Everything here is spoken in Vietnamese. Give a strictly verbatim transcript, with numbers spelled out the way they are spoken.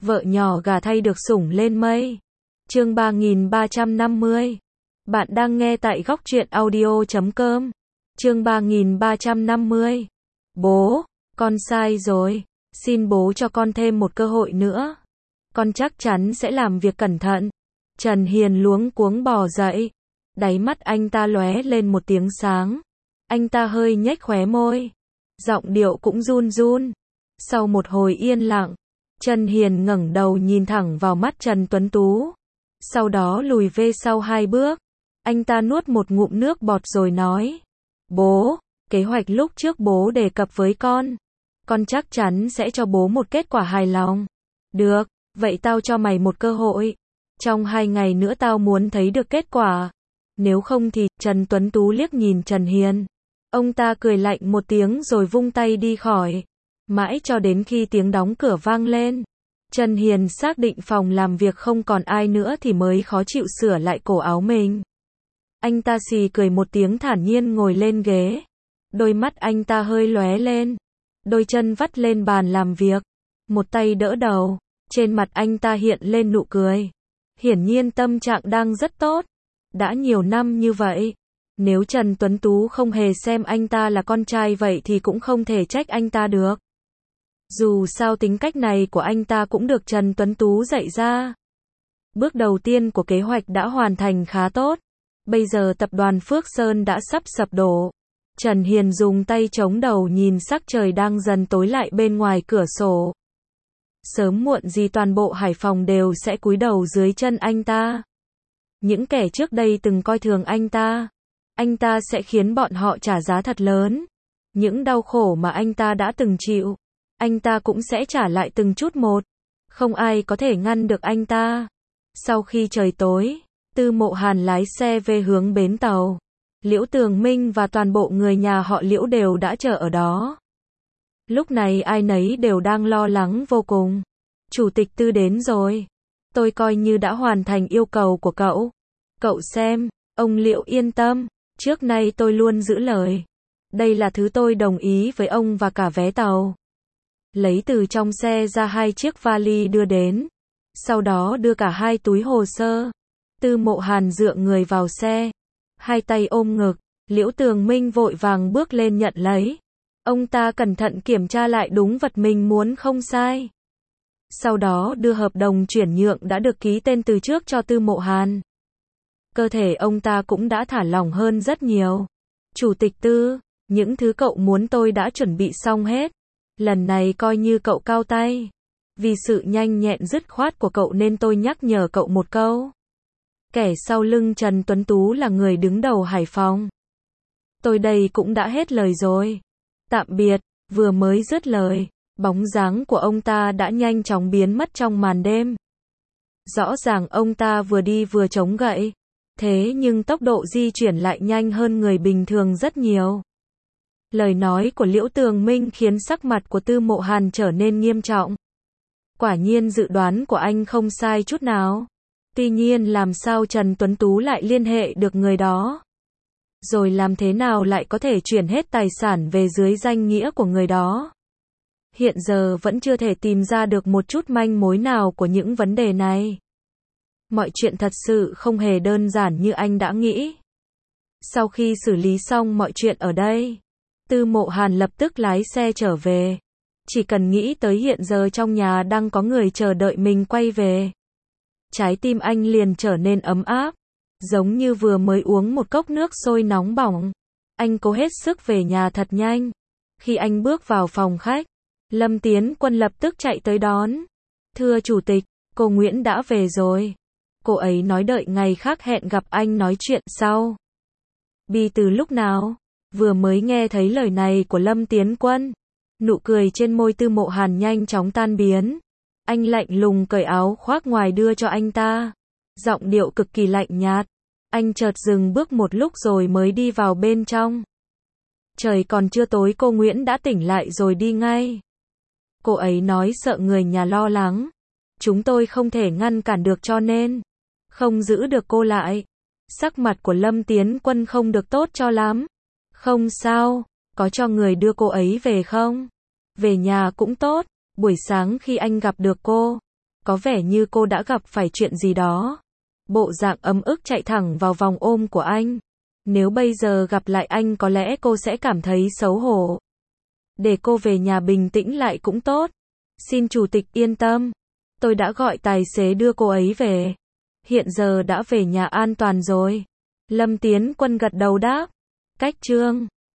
Vợ nhỏ gả thay được sủng lên mây. Chương ba nghìn ba trăm năm mươi. Bạn đang nghe tại góc truyện audio chấm com. Chương ba nghìn ba trăm năm mươi. Bố, con sai rồi. Xin bố cho con thêm một cơ hội nữa. Con chắc chắn sẽ làm việc cẩn thận. Trần Hiền luống cuống bò dậy. Đáy mắt anh ta lóe lên một tiếng sáng. Anh ta hơi nhếch khóe môi. Giọng điệu cũng run run. Sau một hồi yên lặng, Trần Hiền ngẩng đầu nhìn thẳng vào mắt Trần Tuấn Tú. Sau đó lùi về sau hai bước. Anh ta nuốt một ngụm nước bọt rồi nói. Bố, kế hoạch lúc trước bố đề cập với con. Con chắc chắn sẽ cho bố một kết quả hài lòng. Được, vậy tao cho mày một cơ hội. Trong hai ngày nữa tao muốn thấy được kết quả. Nếu không thì, Trần Tuấn Tú liếc nhìn Trần Hiền. Ông ta cười lạnh một tiếng rồi vung tay đi khỏi. Mãi cho đến khi tiếng đóng cửa vang lên. Trần Hiền xác định phòng làm việc không còn ai nữa thì mới khó chịu sửa lại cổ áo mình. Anh ta xì cười một tiếng thản nhiên ngồi lên ghế. Đôi mắt anh ta hơi lóe lên. Đôi chân vắt lên bàn làm việc. Một tay đỡ đầu. Trên mặt anh ta hiện lên nụ cười. Hiển nhiên tâm trạng đang rất tốt. Đã nhiều năm như vậy. Nếu Trần Tuấn Tú không hề xem anh ta là con trai vậy thì cũng không thể trách anh ta được. Dù sao tính cách này của anh ta cũng được Trần Tuấn Tú dạy ra. Bước đầu tiên của kế hoạch đã hoàn thành khá tốt. Bây giờ tập đoàn Phước Sơn đã sắp sập đổ. Trần Hiền dùng tay chống đầu nhìn sắc trời đang dần tối lại bên ngoài cửa sổ. Sớm muộn gì toàn bộ Hải Phòng đều sẽ cúi đầu dưới chân anh ta. Những kẻ trước đây từng coi thường anh ta, anh ta sẽ khiến bọn họ trả giá thật lớn. Những đau khổ mà anh ta đã từng chịu, anh ta cũng sẽ trả lại từng chút một. Không ai có thể ngăn được anh ta. Sau khi trời tối, Tư Mộ Hàn lái xe về hướng bến tàu. Liễu Tường Minh và toàn bộ người nhà họ Liễu đều đã chờ ở đó. Lúc này ai nấy đều đang lo lắng vô cùng. Chủ tịch Tư đến rồi. Tôi coi như đã hoàn thành yêu cầu của cậu. Cậu xem, ông Liễu yên tâm, trước nay tôi luôn giữ lời. Đây là thứ tôi đồng ý với ông và cả vé tàu. Lấy từ trong xe ra hai chiếc vali đưa đến. Sau đó đưa cả hai túi hồ sơ. Tư Mộ Hàn dựa người vào xe. Hai tay ôm ngực, Liễu Tường Minh vội vàng bước lên nhận lấy. Ông ta cẩn thận kiểm tra lại đúng vật mình muốn không sai. Sau đó đưa hợp đồng chuyển nhượng đã được ký tên từ trước cho Tư Mộ Hàn. Cơ thể ông ta cũng đã thả lỏng hơn rất nhiều. Chủ tịch Tư, những thứ cậu muốn tôi đã chuẩn bị xong hết. Lần này coi như cậu cao tay. Vì sự nhanh nhẹn dứt khoát của cậu nên tôi nhắc nhở cậu một câu. Kẻ sau lưng Trần Tuấn Tú là người đứng đầu Hải Phòng. Tôi đây cũng đã hết lời rồi. Tạm biệt, vừa mới dứt lời. Bóng dáng của ông ta đã nhanh chóng biến mất trong màn đêm. Rõ ràng ông ta vừa đi vừa chống gậy. Thế nhưng tốc độ di chuyển lại nhanh hơn người bình thường rất nhiều. Lời nói của Liễu Tường Minh khiến sắc mặt của Tư Mộ Hàn trở nên nghiêm trọng. Quả nhiên dự đoán của anh không sai chút nào. Tuy nhiên làm sao Trần Tuấn Tú lại liên hệ được người đó? Rồi làm thế nào lại có thể chuyển hết tài sản về dưới danh nghĩa của người đó? Hiện giờ vẫn chưa thể tìm ra được một chút manh mối nào của những vấn đề này. Mọi chuyện thật sự không hề đơn giản như anh đã nghĩ. Sau khi xử lý xong mọi chuyện ở đây, Tư Mộ Hàn lập tức lái xe trở về. Chỉ cần nghĩ tới hiện giờ trong nhà đang có người chờ đợi mình quay về. Trái tim anh liền trở nên ấm áp, giống như vừa mới uống một cốc nước sôi nóng bỏng. Anh cố hết sức về nhà thật nhanh. Khi anh bước vào phòng khách, Lâm Tiến Quân lập tức chạy tới đón. Thưa chủ tịch, cô Nguyễn đã về rồi. Cô ấy nói đợi ngày khác hẹn gặp anh nói chuyện sau. Bi từ lúc nào? Vừa mới nghe thấy lời này của Lâm Tiến Quân. Nụ cười trên môi Tư Mộ Hàn nhanh chóng tan biến. Anh lạnh lùng cởi áo khoác ngoài đưa cho anh ta. Giọng điệu cực kỳ lạnh nhạt. Anh chợt dừng bước một lúc rồi mới đi vào bên trong. Trời còn chưa tối cô Nguyễn đã tỉnh lại rồi đi ngay. Cô ấy nói sợ người nhà lo lắng. Chúng tôi không thể ngăn cản được cho nên không giữ được cô lại. Sắc mặt của Lâm Tiến Quân không được tốt cho lắm. Không sao, có cho người đưa cô ấy về không? Về nhà cũng tốt. Buổi sáng khi anh gặp được cô, Có vẻ như cô đã gặp phải chuyện gì đó. Bộ dạng ấm ức chạy thẳng vào vòng ôm của anh. Nếu bây giờ gặp lại anh có lẽ cô sẽ cảm thấy xấu hổ. Để cô về nhà bình tĩnh lại cũng tốt. Xin chủ tịch yên tâm. Tôi đã gọi tài xế đưa cô ấy về. Hiện giờ đã về nhà an toàn rồi. Lâm Tiến Quân gật đầu đáp. Cách chương